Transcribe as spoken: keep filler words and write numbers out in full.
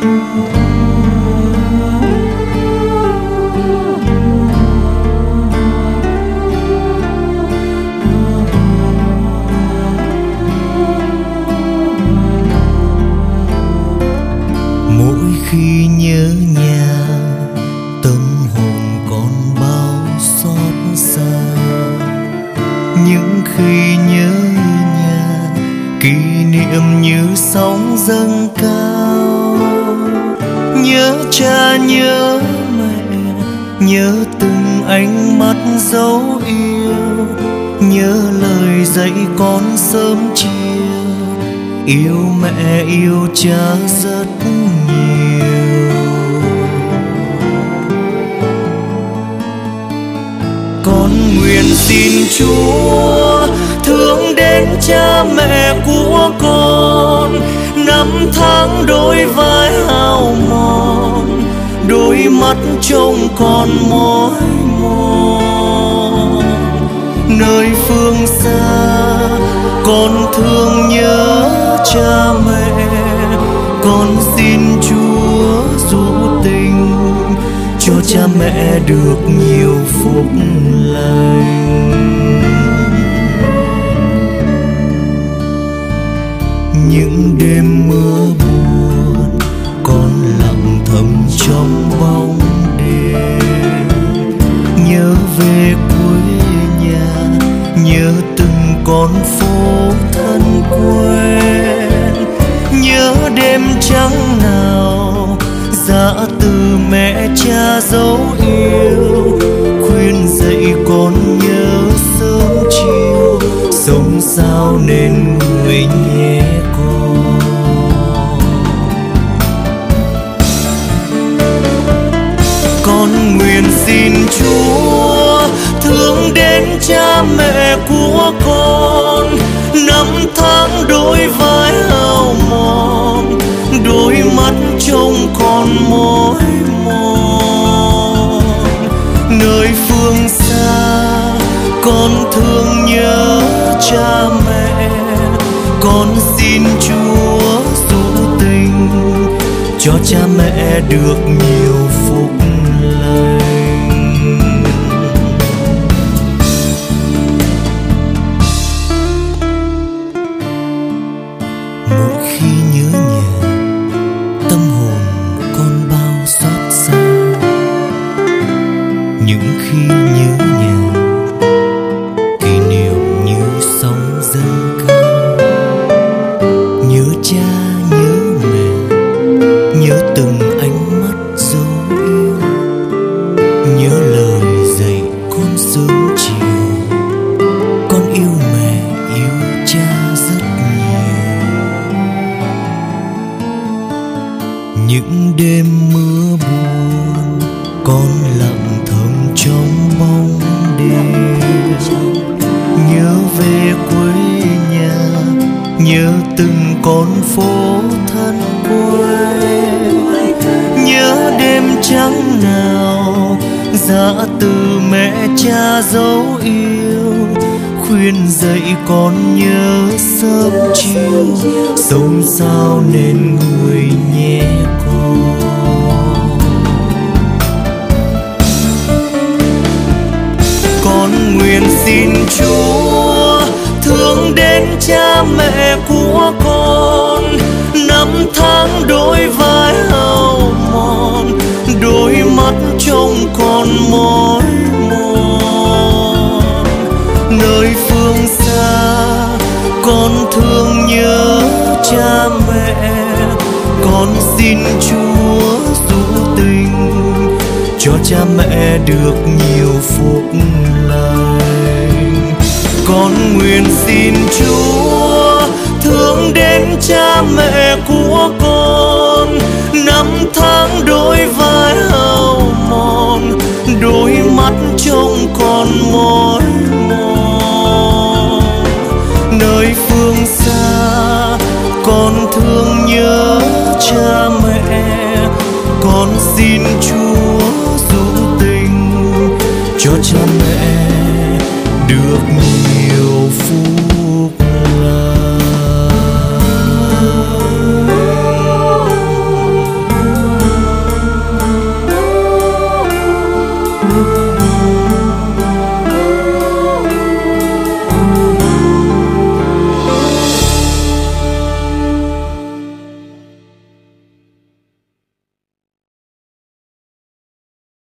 Mỗi khi nhớ nhà, tâm hồn còn bao xót xa. Những khi nhớ nhà, kỷ niệm như sóng dâng cao. Nhớ cha nhớ mẹ, nhớ từng ánh mắt dấu yêu, nhớ lời dạy con sớm chiều, yêu mẹ yêu cha rất nhiều. Con nguyện xin Chúa thương đến cha mẹ của con, năm tháng đôi vai hao mòn, đôi mắt trông con mỏi mòn. Nơi phương xa con thương nhớ cha mẹ, con xin Chúa dỗ tình cho cha mẹ được nhiều phúc lành. Những đêm mưa buồn con lặng thầm trong bóng đêm, nhớ về quê nhà, nhớ từng con phố thân quen, nhớ đêm trắng nào dã từ mẹ cha dấu yêu, khuyên dạy con nhớ sớm chiều, sống sao nên người nhé con. Con nguyện xin Chúa thương đến cha mẹ của con, năm tháng đôi vai hao mòn, đôi mắt trông con mỏi mòn. Nơi phương xa con thương nhớ cha mẹ, con xin Chúa dỗ tình cho cha mẹ được nhiều phúc lành. Mỗi khi nhớ nhà, tâm hồn con bao xót xa. Những khi nhớ nhà, kỷ niệm như sóng dâng cao. Nhớ cha nhớ mẹ, nhớ từng ánh mắt dấu yêu, nhớ lời dạy con sớm chiều, con yêu mẹ yêu cha rất nhiều. Những đêm mưa buồn con lặng thầm trong bóng đêm, nhớ về quê nhà, nhớ từng con phố thân quen, nhớ đêm trắng nào dã từ mẹ cha dấu yêu, khuyên dạy con nhớ sớm chiều, sống sao nên người nhé con. Con nguyện xin Chúa thương đến cha mẹ của con, năm tháng đôi vai hao mòn, đôi mắt trông con mỏi mòn. Nơi phương xa con thương nhớ cha mẹ, con xin Chúa dỗ tình cho cha mẹ được nhiều phúc lành. Con nguyện xin Chúa thương đến cha mẹ của con, năm tháng đôi vai hao mòn, đôi mắt trông con mỏi mòn. Nơi phương xa con thương nhớ cha mẹ, con xin Chúa dỗ tình cho cha mẹ được